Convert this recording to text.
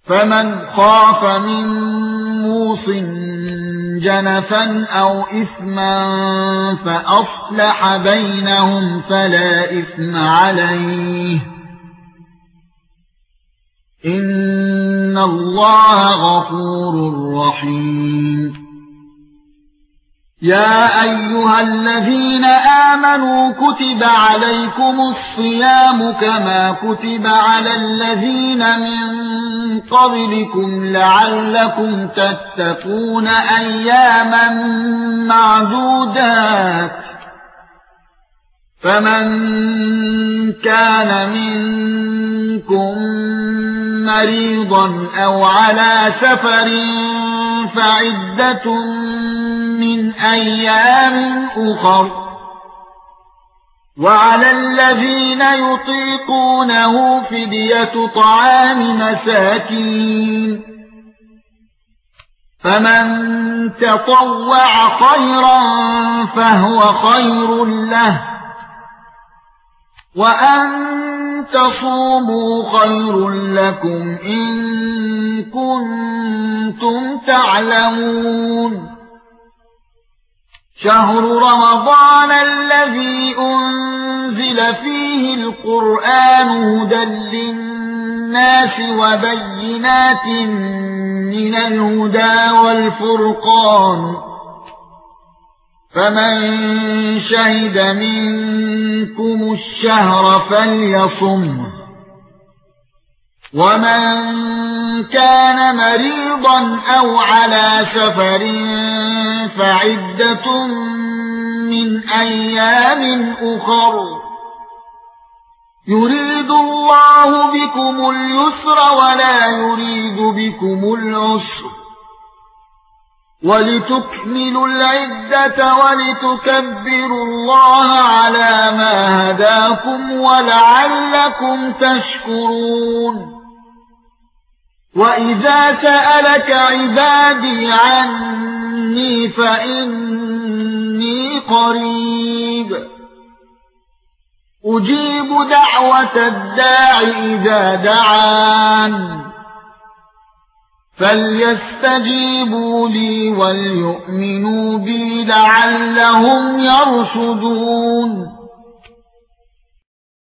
فمن خاف من موص جنفا أو إثما فأصلح بينهم فلا إثم عليه إن الله غفور رحيم. يا أيها الذين آمنوا كتب عليكم الصيام كما كتب على الذين من قبلكم لعلكم تتقون أياما معدودات. فمن كان منكم مريضا أو على سفر فعدة من أيام أخر. وعلى الذين يطيقونه فدية طعام مساكين. فمن تطوع خيرا فهو خير له وأن تصوموا خير لكم إن كنتم تعلمون. شهر رمضان الذي أنزل فيه القرآن هدى للناس وبينات من الهدى والفرقان. فمن شهد منكم الشهر فليصمه ومن كان مريضا أو على سفر فعدة من أيام أخر. يريد الله بكم اليسر ولا يريد بكم العسر ولتكملوا العدة ولتكبروا الله على ما هداكم ولعلكم تشكرون. وَإِذَا سَأَلَكَ عِبَادِي عَنِّي فَإِنِّي قَرِيبٌ أُجِيبُ دَعْوَةَ الدَّاعِ إِذَا دَعَانِ فَلْيَسْتَجِيبُوا لِي وَلْيُؤْمِنُوا بِي لَعَلَّهُمْ يَرْشُدُونَ.